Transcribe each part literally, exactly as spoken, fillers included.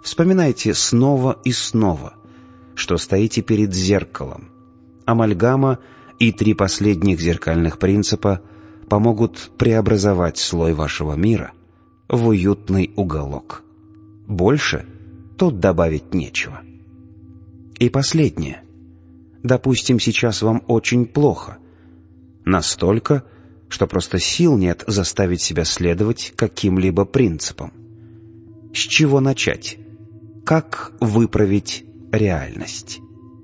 Вспоминайте снова и снова, что стоите перед зеркалом. Амальгама и три последних зеркальных принципа помогут преобразовать слой вашего мира в уютный уголок. Больше тут добавить нечего. И последнее. Допустим, сейчас вам очень плохо. Настолько, что просто сил нет заставить себя следовать каким-либо принципам. С чего начать? Как выправить реальность?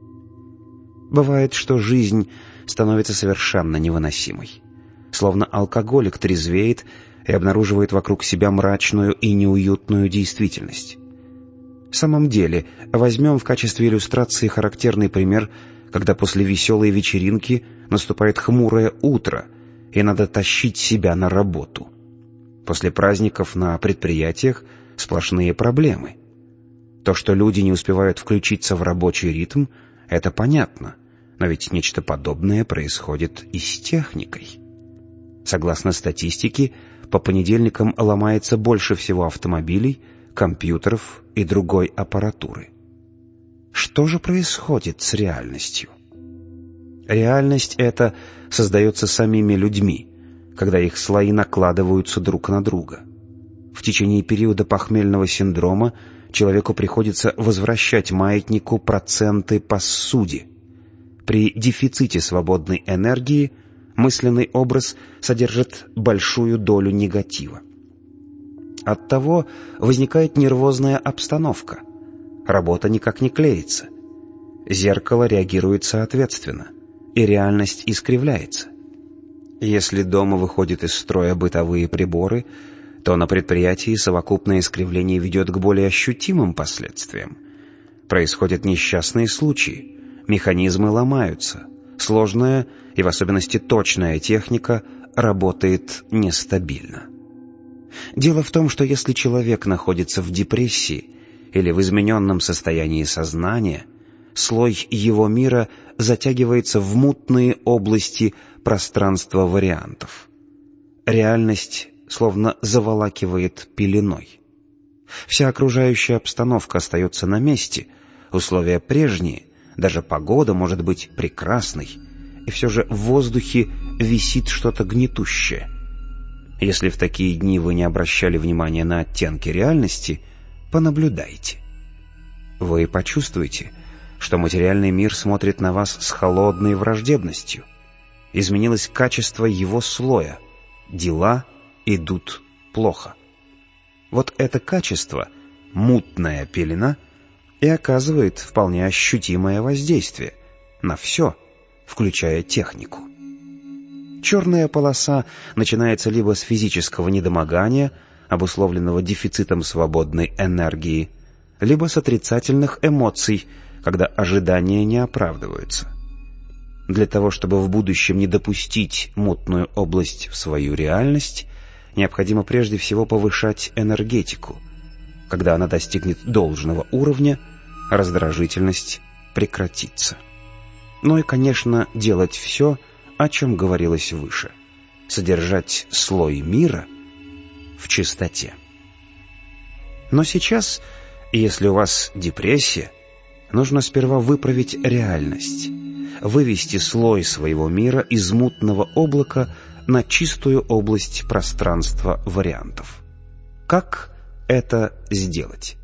Бывает, что жизнь становится совершенно невыносимой. Словно алкоголик трезвеет и обнаруживает вокруг себя мрачную и неуютную действительность. В самом деле, возьмем в качестве иллюстрации характерный пример, когда после веселой вечеринки наступает хмурое утро, и надо тащить себя на работу. После праздников на предприятиях сплошные проблемы. То, что люди не успевают включиться в рабочий ритм, это понятно, но ведь нечто подобное происходит и с техникой. Согласно статистике, по понедельникам ломается больше всего автомобилей, компьютеров и другой аппаратуры. Что же происходит с реальностью? Реальность эта создается самими людьми, когда их слои накладываются друг на друга. В течение периода похмельного синдрома человеку приходится возвращать маятнику проценты по ссуде. При дефиците свободной энергии мысленный образ содержит большую долю негатива. Оттого возникает нервозная обстановка. Работа никак не клеится. Зеркало реагирует соответственно, и реальность искривляется. Если дома выходят из строя бытовые приборы, то на предприятии совокупное искривление ведет к более ощутимым последствиям. Происходят несчастные случаи, механизмы ломаются, сложная и в особенности точная техника работает нестабильно. Дело в том, что если человек находится в депрессии или в измененном состоянии сознания, слой его мира затягивается в мутные области пространства вариантов. Реальность словно заволакивает пеленой. Вся окружающая обстановка остается на месте, условия прежние, даже погода может быть прекрасной, и все же в воздухе висит что-то гнетущее. Если в такие дни вы не обращали внимания на оттенки реальности, понаблюдайте. Вы почувствуете, что материальный мир смотрит на вас с холодной враждебностью. Изменилось качество его слоя. Дела идут плохо. Вот это качество, мутная пелена, и оказывает вполне ощутимое воздействие на все, включая технику. Черная полоса начинается либо с физического недомогания, обусловленного дефицитом свободной энергии, либо с отрицательных эмоций, когда ожидания не оправдываются. Для того, чтобы в будущем не допустить мутную область в свою реальность, необходимо прежде всего повышать энергетику. Когда она достигнет должного уровня, раздражительность прекратится. Ну и, конечно, делать все, о чем говорилось выше. Содержать слой мира в чистоте. Но сейчас, если у вас депрессия, нужно сперва выправить реальность, вывести слой своего мира из мутного облака на чистую область пространства вариантов. Как это сделать?